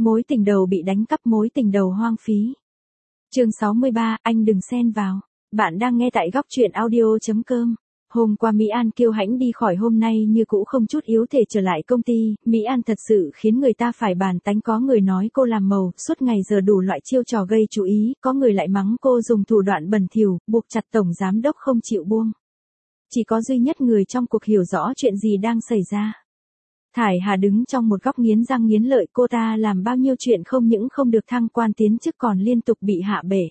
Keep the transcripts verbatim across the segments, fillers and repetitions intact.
Mối tình đầu bị đánh cắp, mối tình đầu hoang phí. Chương sáu mươi ba, anh đừng xen vào. Bạn đang nghe tại góc truyện audio chấm com. Hôm qua Mỹ An kiêu hãnh đi khỏi, hôm nay như cũ không chút yếu thể trở lại công ty. Mỹ An thật sự khiến người ta phải bàn tánh, có người nói cô làm màu, suốt ngày giờ đủ loại chiêu trò gây chú ý, có người lại mắng cô dùng thủ đoạn bẩn thỉu, buộc chặt tổng giám đốc không chịu buông. Chỉ có duy nhất người trong cuộc hiểu rõ chuyện gì đang xảy ra. Thải Hà đứng trong một góc nghiến răng nghiến lợi, cô ta làm bao nhiêu chuyện không những không được thăng quan tiến chức còn liên tục bị hạ bệ.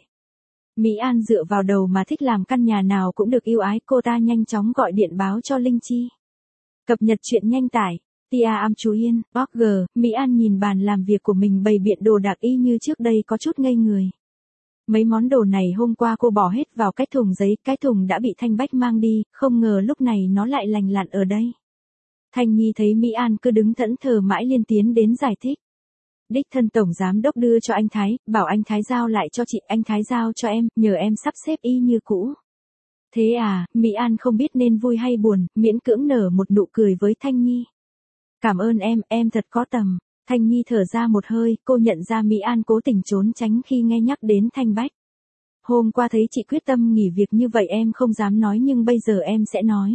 Mỹ An dựa vào đầu mà thích làm, căn nhà nào cũng được yêu ái, cô ta nhanh chóng gọi điện báo cho Linh Chi. Cập nhật chuyện nhanh tải, Tia am chú Yên, o gi, Mỹ An nhìn bàn làm việc của mình bày biện đồ đạc y như trước đây, có chút ngây người. Mấy món đồ này hôm qua cô bỏ hết vào cái thùng giấy, cái thùng đã bị Thanh Bách mang đi, không ngờ lúc này nó lại lành lặn ở đây. Thanh Nhi thấy Mỹ An cứ đứng thẫn thờ mãi liền tiến đến giải thích. Đích thân tổng giám đốc đưa cho anh Thái, bảo anh Thái giao lại cho chị, anh Thái giao cho em, nhờ em sắp xếp y như cũ. Thế à, Mỹ An không biết nên vui hay buồn, miễn cưỡng nở một nụ cười với Thanh Nhi. Cảm ơn em, em thật có tầm. Thanh Nhi thở ra một hơi, cô nhận ra Mỹ An cố tình trốn tránh khi nghe nhắc đến Thanh Bách. Hôm qua thấy chị quyết tâm nghỉ việc như vậy em không dám nói, nhưng bây giờ em sẽ nói.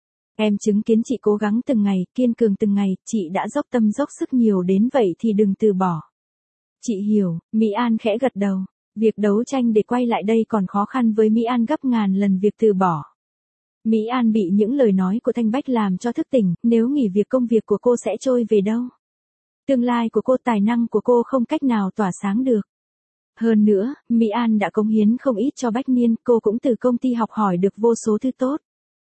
Em chứng kiến chị cố gắng từng ngày, kiên cường từng ngày, chị đã dốc tâm dốc sức nhiều đến vậy thì đừng từ bỏ. Chị hiểu, Mỹ An khẽ gật đầu. Việc đấu tranh để quay lại đây còn khó khăn với Mỹ An gấp ngàn lần việc từ bỏ. Mỹ An bị những lời nói của Thanh Bách làm cho thức tỉnh, nếu nghỉ việc công việc của cô sẽ trôi về đâu. Tương lai của cô, tài năng của cô không cách nào tỏa sáng được. Hơn nữa, Mỹ An đã cống hiến không ít cho Bách Niên, cô cũng từ công ty học hỏi được vô số thứ tốt.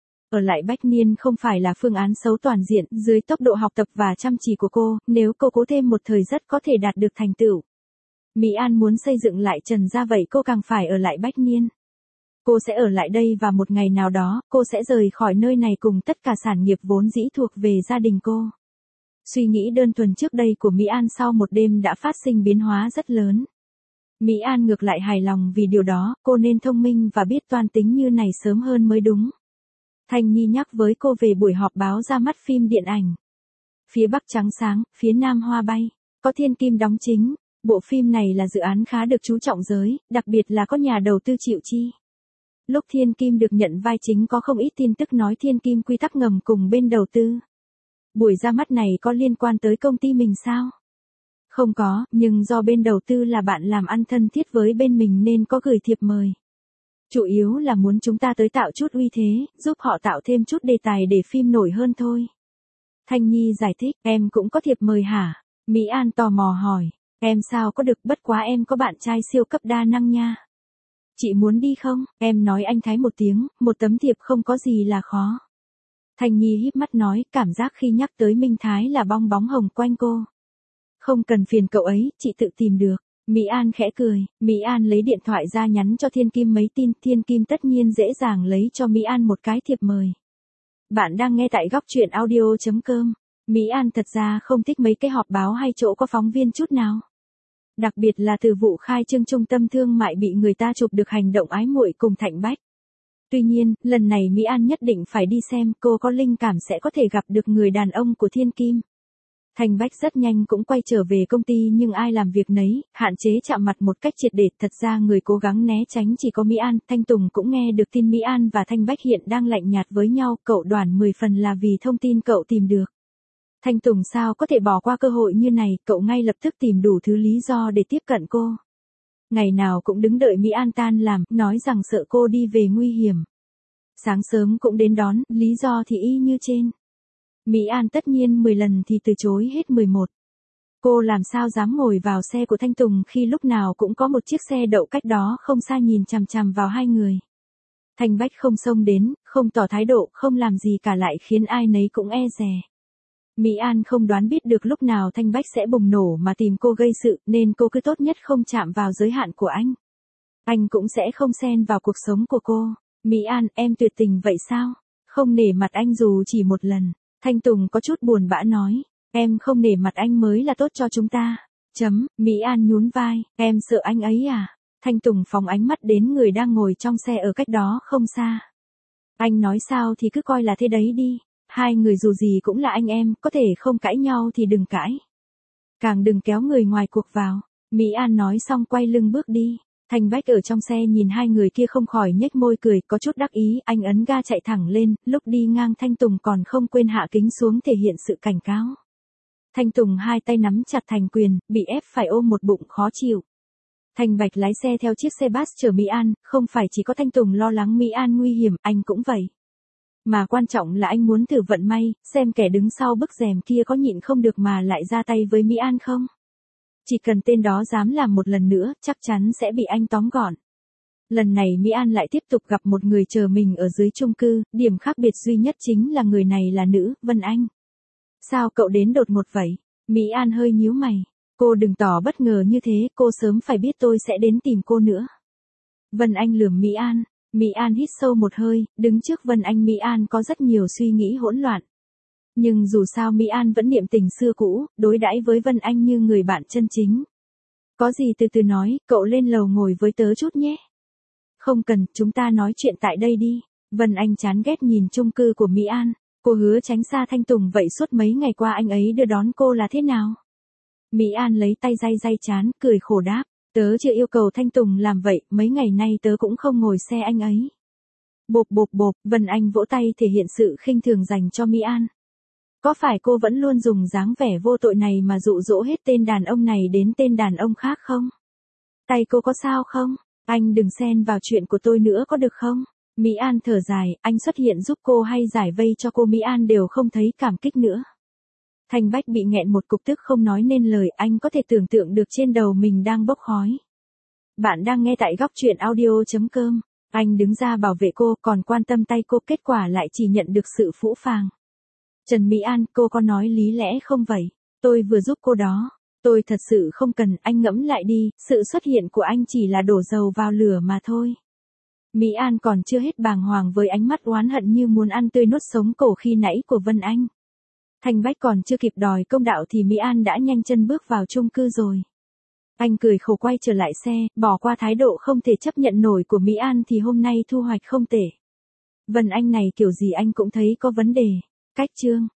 Ở lại Bách Niên không phải là phương án xấu toàn diện, dưới tốc độ học tập và chăm chỉ của cô, nếu cô cố thêm một thời rất có thể đạt được thành tựu. Mỹ An muốn xây dựng lại Trần gia, vậy cô càng phải ở lại Bách Niên. Cô sẽ ở lại đây và một ngày nào đó, cô sẽ rời khỏi nơi này cùng tất cả sản nghiệp vốn dĩ thuộc về gia đình cô. Suy nghĩ đơn thuần trước đây của Mỹ An sau một đêm đã phát sinh biến hóa rất lớn. Mỹ An ngược lại hài lòng vì điều đó, cô nên thông minh và biết toan tính như này sớm hơn mới đúng. Thanh Nhi nhắc với cô về buổi họp báo ra mắt phim điện ảnh. Phía Bắc trắng sáng, phía Nam hoa bay, có Thiên Kim đóng chính. Bộ phim này là dự án khá được chú trọng giới, đặc biệt là có nhà đầu tư chịu chi. Lúc Thiên Kim được nhận vai chính có không ít tin tức nói Thiên Kim quy tắc ngầm cùng bên đầu tư. Buổi ra mắt này có liên quan tới công ty mình sao? Không có, nhưng do bên đầu tư là bạn làm ăn thân thiết với bên mình nên có gửi thiệp mời. Chủ yếu là muốn chúng ta tới tạo chút uy thế, giúp họ tạo thêm chút đề tài để phim nổi hơn thôi. Thanh Nhi giải thích, em cũng có thiệp mời hả? Mỹ An tò mò hỏi, em sao có được, bất quá em có bạn trai siêu cấp đa năng nha. Chị muốn đi không? Em nói anh Thái một tiếng, một tấm thiệp không có gì là khó. Thanh Nhi híp mắt nói, cảm giác khi nhắc tới Minh Thái là bong bóng hồng quanh cô. Không cần phiền cậu ấy, chị tự tìm được. Mỹ An khẽ cười, Mỹ An lấy điện thoại ra nhắn cho Thiên Kim mấy tin, Thiên Kim tất nhiên dễ dàng lấy cho Mỹ An một cái thiệp mời. Bạn đang nghe tại góc truyện audio chấm com. Mỹ An thật ra không thích mấy cái họp báo hay chỗ có phóng viên chút nào. Đặc biệt là từ vụ khai trương trung tâm thương mại bị người ta chụp được hành động ái muội cùng Thạnh Bách. Tuy nhiên, lần này Mỹ An nhất định phải đi xem, cô có linh cảm sẽ có thể gặp được người đàn ông của Thiên Kim. Thanh Bách rất nhanh cũng quay trở về công ty nhưng ai làm việc nấy, hạn chế chạm mặt một cách triệt để, thật ra người cố gắng né tránh chỉ có Mỹ An. Thanh Tùng cũng nghe được tin Mỹ An và Thanh Bách hiện đang lạnh nhạt với nhau, cậu đoán mười phần là vì thông tin cậu tìm được. Thanh Tùng sao có thể bỏ qua cơ hội như này, cậu ngay lập tức tìm đủ thứ lý do để tiếp cận cô. Ngày nào cũng đứng đợi Mỹ An tan làm, nói rằng sợ cô đi về nguy hiểm. Sáng sớm cũng đến đón, lý do thì y như trên. Mỹ An tất nhiên mười lần thì từ chối hết mười một. Cô làm sao dám ngồi vào xe của Thanh Tùng khi lúc nào cũng có một chiếc xe đậu cách đó không xa nhìn chằm chằm vào hai người. Thanh Bách không xông đến, không tỏ thái độ, không làm gì cả, lại khiến ai nấy cũng e dè. Mỹ An không đoán biết được lúc nào Thanh Bách sẽ bùng nổ mà tìm cô gây sự, nên cô cứ tốt nhất không chạm vào giới hạn của anh. Anh cũng sẽ không xen vào cuộc sống của cô. Mỹ An, em tuyệt tình vậy sao? Không nể mặt anh dù chỉ một lần. Thanh Tùng có chút buồn bã nói, em không nể mặt anh mới là tốt cho chúng ta. Chấm, Mỹ An nhún vai, em sợ anh ấy à? Thanh Tùng phóng ánh mắt đến người đang ngồi trong xe ở cách đó không xa. Anh nói sao thì cứ coi là thế đấy đi. Hai người dù gì cũng là anh em, có thể không cãi nhau thì đừng cãi. Càng đừng kéo người ngoài cuộc vào. Mỹ An nói xong quay lưng bước đi. Thành Bách ở trong xe nhìn hai người kia không khỏi nhếch môi cười, có chút đắc ý, anh ấn ga chạy thẳng lên, lúc đi ngang Thanh Tùng còn không quên hạ kính xuống thể hiện sự cảnh cáo. Thanh Tùng hai tay nắm chặt thành quyền, bị ép phải ôm một bụng khó chịu. Thành Bạch lái xe theo chiếc xe bus chở Mỹ An, không phải chỉ có Thanh Tùng lo lắng Mỹ An nguy hiểm, anh cũng vậy. Mà quan trọng là anh muốn thử vận may, xem kẻ đứng sau bức rèm kia có nhịn không được mà lại ra tay với Mỹ An không. Chỉ cần tên đó dám làm một lần nữa, chắc chắn sẽ bị anh tóm gọn. Lần này Mỹ An lại tiếp tục gặp một người chờ mình ở dưới chung cư, điểm khác biệt duy nhất chính là người này là nữ, Vân Anh. Sao cậu đến đột ngột vậy? Mỹ An hơi nhíu mày. Cô đừng tỏ bất ngờ như thế, cô sớm phải biết tôi sẽ đến tìm cô nữa. Vân Anh lườm Mỹ An. Mỹ An hít sâu một hơi, đứng trước Vân Anh Mỹ An có rất nhiều suy nghĩ hỗn loạn. Nhưng dù sao Mỹ An vẫn niệm tình xưa cũ, đối đãi với Vân Anh như người bạn chân chính. Có gì từ từ nói, cậu lên lầu ngồi với tớ chút nhé. Không cần, chúng ta nói chuyện tại đây đi. Vân Anh chán ghét nhìn chung cư của Mỹ An. Cô hứa tránh xa Thanh Tùng, vậy suốt mấy ngày qua anh ấy đưa đón cô là thế nào? Mỹ An lấy tay day day chán, cười khổ đáp. Tớ chưa yêu cầu Thanh Tùng làm vậy, mấy ngày nay tớ cũng không ngồi xe anh ấy. Bộp bộp bộp, Vân Anh vỗ tay thể hiện sự khinh thường dành cho Mỹ An. Có phải cô vẫn luôn dùng dáng vẻ vô tội này mà dụ dỗ hết tên đàn ông này đến tên đàn ông khác không? Tay cô có sao không? Anh đừng xen vào chuyện của tôi nữa có được không? Mỹ An thở dài, anh xuất hiện giúp cô hay giải vây cho cô Mỹ An đều không thấy cảm kích nữa. Thành Bách bị nghẹn một cục tức không nói nên lời, anh có thể tưởng tượng được trên đầu mình đang bốc khói. Bạn đang nghe tại góc truyện audio chấm com. Anh đứng ra bảo vệ cô, còn quan tâm tay cô, kết quả lại chỉ nhận được sự phũ phàng. Trần Mỹ An, cô có nói lý lẽ không vậy? Tôi vừa giúp cô đó. Tôi thật sự không cần, anh ngẫm lại đi, sự xuất hiện của anh chỉ là đổ dầu vào lửa mà thôi. Mỹ An còn chưa hết bàng hoàng với ánh mắt oán hận như muốn ăn tươi nuốt sống cổ khi nãy của Vân Anh. Thành Bách còn chưa kịp đòi công đạo thì Mỹ An đã nhanh chân bước vào chung cư rồi. Anh cười khổ quay trở lại xe, bỏ qua thái độ không thể chấp nhận nổi của Mỹ An thì hôm nay thu hoạch không tệ. Vân Anh này kiểu gì anh cũng thấy có vấn đề. Cách chương